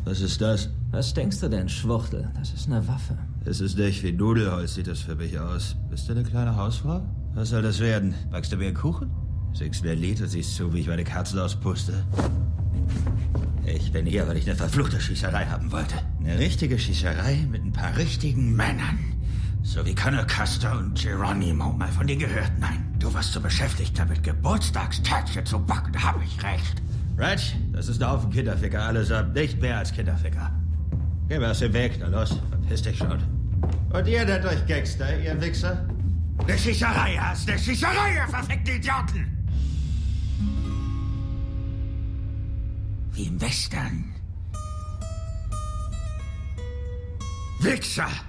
Was ist das? Was denkst du denn, Schwuchtel? Das ist eine Waffe. Es ist nicht wie Nudelholz, sieht das für mich aus. Bist du eine kleine Hausfrau? Was soll das werden? Backst du mir einen Kuchen? Singst mir ein Lied und siehst zu, wie ich meine Katzen auspuste? Ich bin hier, weil ich eine verfluchte Schießerei haben wollte. Eine richtige Schießerei mit ein paar richtigen Männern. So wie Colonel Custer und Geronimo. Mal von dir gehört? Nein. Du warst so beschäftigt damit, Geburtstagstärtchen zu backen. Da hab ich recht. Reg, das ist ein Haufen Kinderficker, allesamt. Nicht mehr als Kinderficker. Geh mal aus dem Weg, na los, verpiss dich schon. Und ihr nennt euch Gangster, ihr Wichser? Eine Schießerei, hast eine Schießerei, ihr verfickten Idioten! Wie im Western. Wichser!